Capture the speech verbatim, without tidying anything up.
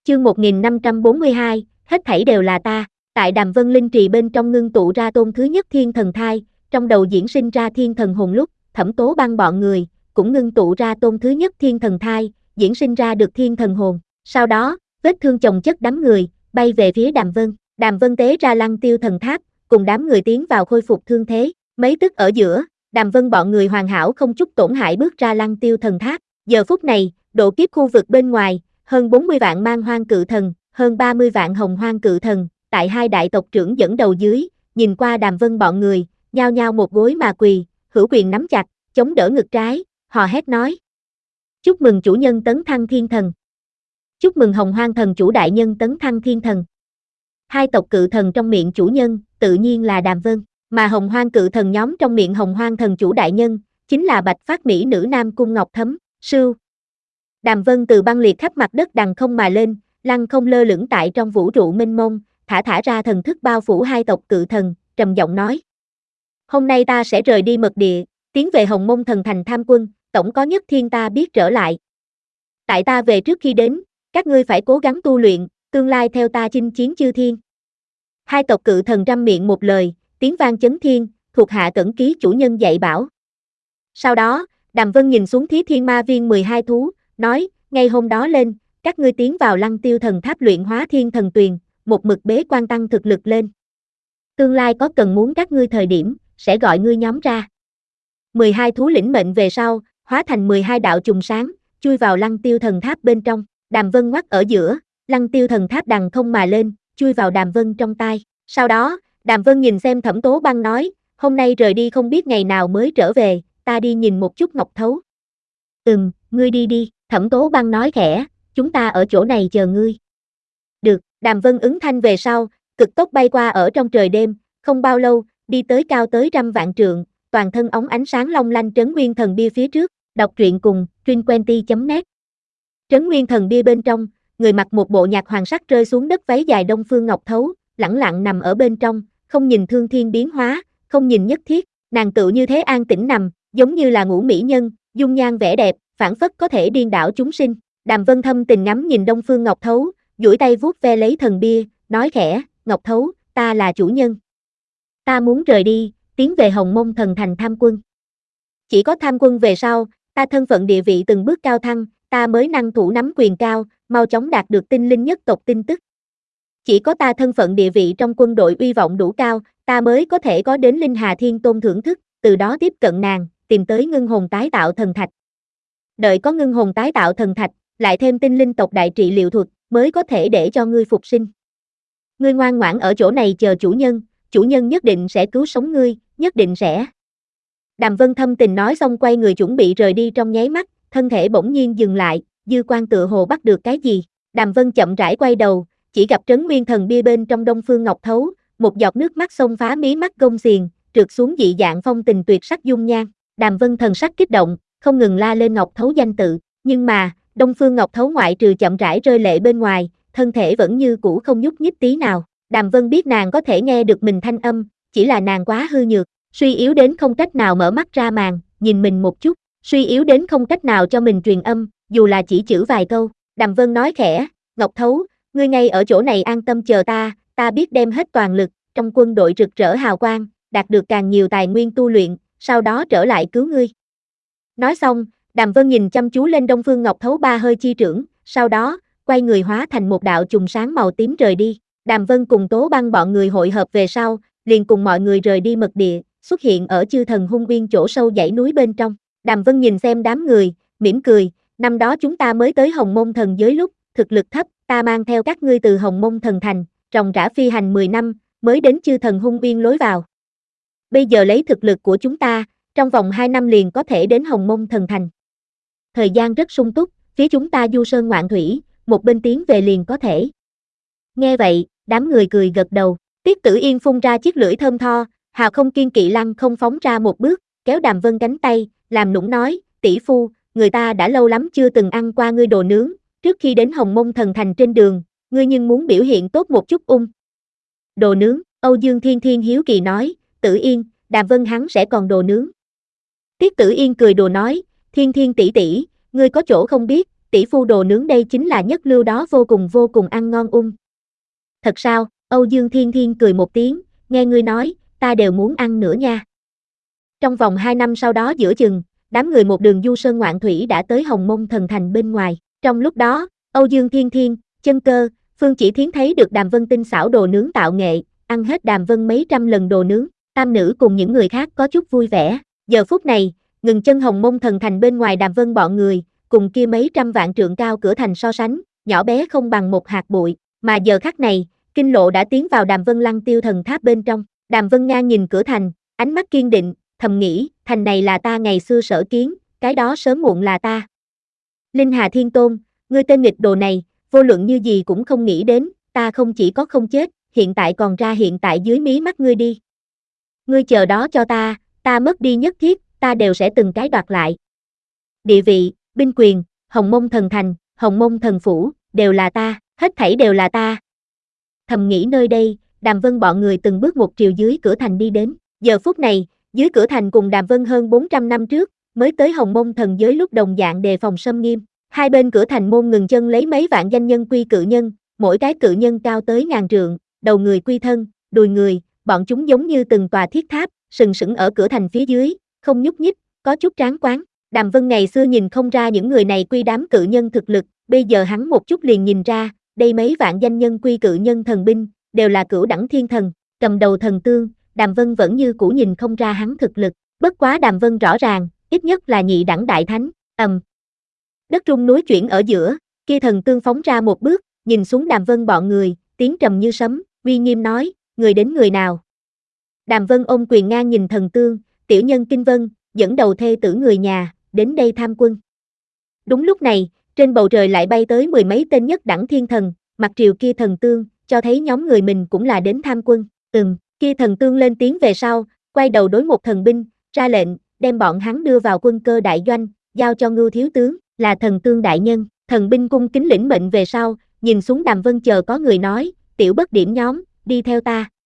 Chương một nghìn năm trăm bốn mươi hai, hết thảy đều là ta. Tại Đàm Vân Linh Trì bên trong ngưng tụ ra tôn thứ nhất thiên thần thai, trong đầu diễn sinh ra thiên thần hồn lúc, Thẩm Tố Băng bọn người, cũng ngưng tụ ra tôn thứ nhất thiên thần thai, diễn sinh ra được thiên thần hồn. Sau đó, vết thương chồng chất đám người, bay về phía Đàm Vân. Đàm Vân tế ra Lăng Tiêu thần tháp, cùng đám người tiến vào khôi phục thương thế. Mấy tức ở giữa, Đàm Vân bọn người hoàn hảo không chút tổn hại bước ra Lăng Tiêu thần tháp. Giờ phút này, độ kiếp khu vực bên ngoài, hơn bốn mươi vạn man hoang cự thần, hơn ba mươi vạn hồng hoang cự thần, tại hai đại tộc trưởng dẫn đầu dưới, nhìn qua Đàm Vân bọn người, nhao nhao một gối mà quỳ, hữu quyền nắm chặt, chống đỡ ngực trái, hò hét nói. Chúc mừng chủ nhân tấn thăng thiên thần. Chúc mừng hồng hoang thần chủ đại nhân tấn thăng thiên thần. Hai tộc cự thần trong miệng chủ nhân, tự nhiên là Đàm Vân, mà hồng hoang cự thần nhóm trong miệng hồng hoang thần chủ đại nhân, chính là Bạch Phát Mỹ nữ Nam Cung Ngọc Thấm, Sưu. Đàm Vân từ băng liệt khắp mặt đất đằng không mà lên, lăng không lơ lửng tại trong vũ trụ mênh mông, thả thả ra thần thức bao phủ hai tộc cự thần, trầm giọng nói. Hôm nay ta sẽ rời đi mật địa, tiến về Hồng Mông Thần Thành tham quân, tổng có nhất thiên ta biết trở lại. Tại ta về trước khi đến, các ngươi phải cố gắng tu luyện, tương lai theo ta chinh chiến chư thiên. Hai tộc cự thần răm miệng một lời, tiếng vang chấn thiên, thuộc hạ cẩn ký chủ nhân dạy bảo. Sau đó, Đàm Vân nhìn xuống Thí Thiên Ma Viên mười hai thú, nói, ngay hôm đó lên, các ngươi tiến vào Lăng Tiêu thần tháp luyện hóa thiên thần tuyền, một mực bế quan tăng thực lực lên. Tương lai có cần muốn các ngươi thời điểm, sẽ gọi ngươi nhóm ra. mười hai thú lĩnh mệnh về sau, hóa thành mười hai đạo trùng sáng, chui vào Lăng Tiêu thần tháp bên trong, Đàm Vân ngoắt ở giữa, Lăng Tiêu thần tháp đằng không mà lên, chui vào Đàm Vân trong tai. Sau đó, Đàm Vân nhìn xem Thẩm Tố Băng nói, hôm nay rời đi không biết ngày nào mới trở về, ta đi nhìn một chút Ngọc Thấu. Ừm, ngươi đi đi, Thẩm Tố Băng nói khẽ, chúng ta ở chỗ này chờ ngươi. Được, Đàm Vân ứng thanh về sau, cực tốc bay qua ở trong trời đêm, không bao lâu, đi tới cao tới trăm vạn trượng, toàn thân óng ánh sáng long lanh Trấn Nguyên Thần Bia phía trước, đọc truyện cùng, truyện chấm net. Trấn Nguyên Thần Bia bên trong, người mặc một bộ nhạt hoàng sắc rơi xuống đất váy dài Đông Phương Ngọc Thấu, lẳng lặng nằm ở bên trong, không nhìn thương thiên biến hóa, không nhìn nhất thiết, nàng tự như thế an tĩnh nằm, giống như là ngũ mỹ nhân, dung nhan vẻ đẹp, phảng phất có thể điên đảo chúng sinh. Đàm Vân thâm tình ngắm nhìn Đông Phương Ngọc Thấu, duỗi tay vuốt ve lấy thần bia, nói khẽ, Ngọc Thấu, ta là chủ nhân. Ta muốn rời đi, tiến về Hồng Mông Thần Thành tham quân. Chỉ có tham quân về sau, ta thân phận địa vị từng bước cao thăng, ta mới năng thủ nắm quyền cao, mau chóng đạt được tinh linh nhất tộc tin tức. Chỉ có ta thân phận địa vị trong quân đội uy vọng đủ cao, ta mới có thể có đến Linh Hà Thiên Tôn thưởng thức, từ đó tiếp cận nàng, tìm tới ngưng hồn tái tạo thần thạch. Đợi có ngưng hồn tái tạo thần thạch, lại thêm tinh linh tộc đại trị liệu thuật, mới có thể để cho ngươi phục sinh. Ngươi ngoan ngoãn ở chỗ này chờ chủ nhân, chủ nhân nhất định sẽ cứu sống ngươi, nhất định sẽ. Đàm Vân thâm tình nói xong quay người chuẩn bị rời đi trong nháy mắt, thân thể bỗng nhiên dừng lại, dư quan tựa hồ bắt được cái gì. Đàm Vân chậm rãi quay đầu, chỉ gặp Trấn Nguyên Thần Bia bên trong Đông Phương Ngọc Thấu, một giọt nước mắt xông phá mí mắt gông xiềng, trượt xuống dị dạng phong tình tuyệt sắc dung nhan. Đàm Vân thần sắc kích động, không ngừng la lên Ngọc Thấu danh tự, nhưng mà, Đông Phương Ngọc Thấu ngoại trừ chậm rãi rơi lệ bên ngoài, thân thể vẫn như cũ không nhúc nhích tí nào. Đàm Vân biết nàng có thể nghe được mình thanh âm, chỉ là nàng quá hư nhược, suy yếu đến không cách nào mở mắt ra màn, nhìn mình một chút, suy yếu đến không cách nào cho mình truyền âm, dù là chỉ chữ vài câu. Đàm Vân nói khẽ, Ngọc Thấu, ngươi ngay ở chỗ này an tâm chờ ta, ta biết đem hết toàn lực, trong quân đội rực rỡ hào quang, đạt được càng nhiều tài nguyên tu luyện, sau đó trở lại cứu ngươi. Nói xong, Đàm Vân nhìn chăm chú lên Đông Phương Ngọc Thấu ba hơi chi trưởng, sau đó, quay người hóa thành một đạo trùng sáng màu tím rời đi. Đàm Vân cùng Tố Băng bọn người hội hợp về sau, liền cùng mọi người rời đi mật địa, xuất hiện ở chư thần hung uyên chỗ sâu dãy núi bên trong. Đàm Vân nhìn xem đám người, mỉm cười, năm đó chúng ta mới tới Hồng Mông Thần giới lúc, thực lực thấp, ta mang theo các ngươi từ Hồng Mông Thần Thành, ròng rã phi hành mười năm, mới đến chư thần hung uyên lối vào. Bây giờ lấy thực lực của chúng ta, trong vòng hai năm liền có thể đến Hồng Mông Thần Thành. Thời gian rất sung túc, phía chúng ta du sơn ngoạn thủy, một bên tiến về liền có thể. Nghe vậy, đám người cười gật đầu, Tiết Tử Yên phun ra chiếc lưỡi thơm tho, hào không kiên kỵ lăng không phóng ra một bước, kéo Đàm Vân cánh tay, làm nũng nói, tỷ phu, người ta đã lâu lắm chưa từng ăn qua ngươi đồ nướng, trước khi đến Hồng Mông Thần Thành trên đường, ngươi nhưng muốn biểu hiện tốt một chút ung. Đồ nướng, Âu Dương Thiên Thiên hiếu kỳ nói, Tử Yên, Đàm Vân hắn sẽ còn đồ nướng. Tiết Tử Yên cười đùa nói, Thiên Thiên tỷ tỷ, ngươi có chỗ không biết, tỷ phu đồ nướng đây chính là nhất lưu đó, vô cùng vô cùng ăn ngon ung. Thật sao? Âu Dương Thiên Thiên cười một tiếng, nghe ngươi nói, ta đều muốn ăn nữa nha. Trong vòng hai năm sau đó giữa chừng, đám người một đường du sơn ngoạn thủy đã tới Hồng Mông Thần Thành bên ngoài. Trong lúc đó, Âu Dương Thiên Thiên, Chân Cơ, Phương Chỉ Thiến thấy được Đàm Vân tinh xảo đồ nướng tạo nghệ, ăn hết Đàm Vân mấy trăm lần đồ nướng, tam nữ cùng những người khác có chút vui vẻ. Giờ phút này, ngừng chân Hồng Mông Thần Thành bên ngoài Đàm Vân bọn người, cùng kia mấy trăm vạn trượng cao cửa thành so sánh, nhỏ bé không bằng một hạt bụi, mà giờ khắc này, Kinh Lộ đã tiến vào Đàm Vân Lăng Tiêu Thần Tháp bên trong. Đàm Vân ngang nhìn cửa thành, ánh mắt kiên định, thầm nghĩ, thành này là ta ngày xưa sở kiến, cái đó sớm muộn là ta. Linh Hà Thiên Tôn, ngươi tên nghịch đồ này, vô luận như gì cũng không nghĩ đến, ta không chỉ có không chết, hiện tại còn ra hiện tại dưới mí mắt ngươi đi. Ngươi chờ đó cho ta, ta mất đi nhất thiết, ta đều sẽ từng cái đoạt lại. Địa vị, binh quyền, Hồng Mông Thần Thành, Hồng Mông Thần Phủ, đều là ta, hết thảy đều là ta. Thầm nghĩ nơi đây, Đàm Vân bọn người từng bước một triều dưới cửa thành đi đến. Giờ phút này, dưới cửa thành cùng Đàm Vân hơn bốn trăm năm trước, mới tới Hồng Mông Thần giới lúc đồng dạng đề phòng xâm nghiêm. Hai bên cửa thành môn ngừng chân lấy mấy vạn danh nhân quy cự nhân, mỗi cái cự nhân cao tới ngàn trượng, đầu người quy thân, đùi người, bọn chúng giống như từng tòa thiết tháp, sừng sững ở cửa thành phía dưới, không nhúc nhích, có chút tráng quán. Đàm Vân ngày xưa nhìn không ra những người này quy đám cự nhân thực lực, bây giờ hắn một chút liền nhìn ra, đây mấy vạn danh nhân quy cự nhân thần binh, đều là cửu đẳng thiên thần, cầm đầu thần tương, Đàm Vân vẫn như cũ nhìn không ra hắn thực lực, bất quá Đàm Vân rõ ràng, ít nhất là nhị đẳng đại thánh, ầm. Đất rung núi chuyển ở giữa, kia thần tương phóng ra một bước, nhìn xuống Đàm Vân bọn người, tiếng trầm như sấm, uy nghiêm nói, người đến người nào. Đàm Vân ôm quyền ngang nhìn thần tương, tiểu nhân Kinh Vân, dẫn đầu thê tử người nhà, đến đây tham quân. Đúng lúc này, trên bầu trời lại bay tới mười mấy tên nhất đẳng thiên thần, mặt triều kia thần tương, cho thấy nhóm người mình cũng là đến tham quân. Ừm, kia thần tương lên tiếng về sau, quay đầu đối một thần binh, ra lệnh, đem bọn hắn đưa vào quân cơ đại doanh, giao cho Ngưu thiếu tướng, là thần tương đại nhân. Thần binh cung kính lĩnh mệnh về sau, nhìn xuống Đàm Vân chờ có người nói, tiểu bất điểm nhóm, đi theo ta.